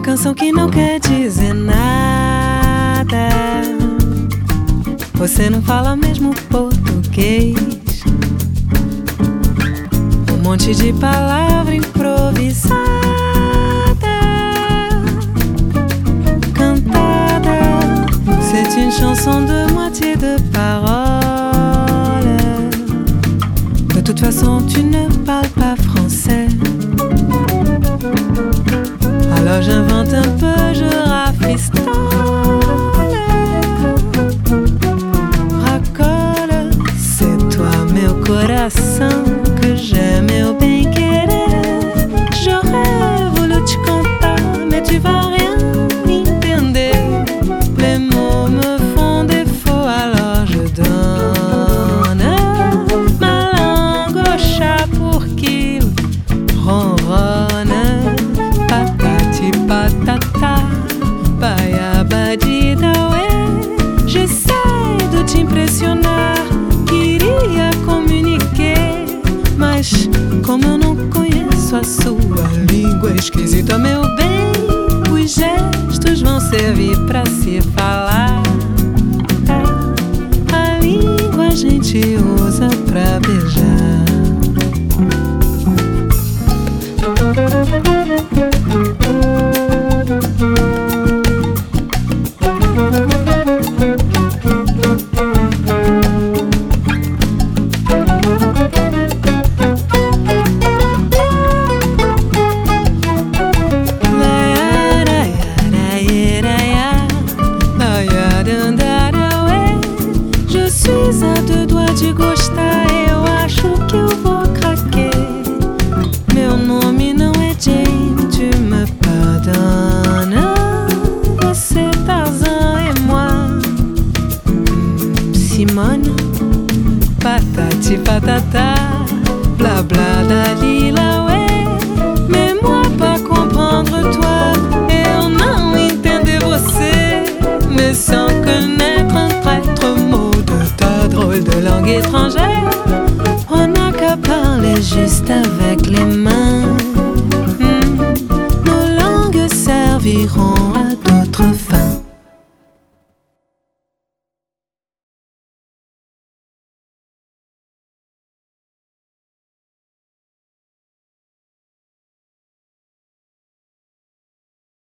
canção que não quer dizer nada. Você não fala mesmo português. Um monte de palavra improvisada, cantada. C'est une chanson de moitié de paroles. De toute façon, tu ne parles pas français. Alors j'invente un peu, je rafistole, racole. C'est toi, meu coração, que j'aime, meu bem querer. J'aurais voulu te contar, mais tu vas rien entender. Les mots me font défaut, alors je donne ma langue au chat pour qu'il ronronne. Patata, baya badida, ouais. J'essaie de te impressionar, queria comuniquer, mas como eu não conheço a sua língua esquisita, meu bem, os gestos vão servir pra se falar. A língua a gente usa pra beijar. Je suis à deux doigts de gostar, eu acho que eu vou craquer. Meu nome não é Jane, tu me pardonnes. Você Tarzan et moi Simone, patati patata, bla bla dalila, ouais. Mais moi pas comprendre toi, eu não entender você. Mais sans connaître un traître mot de ta drôle de langue étrangère.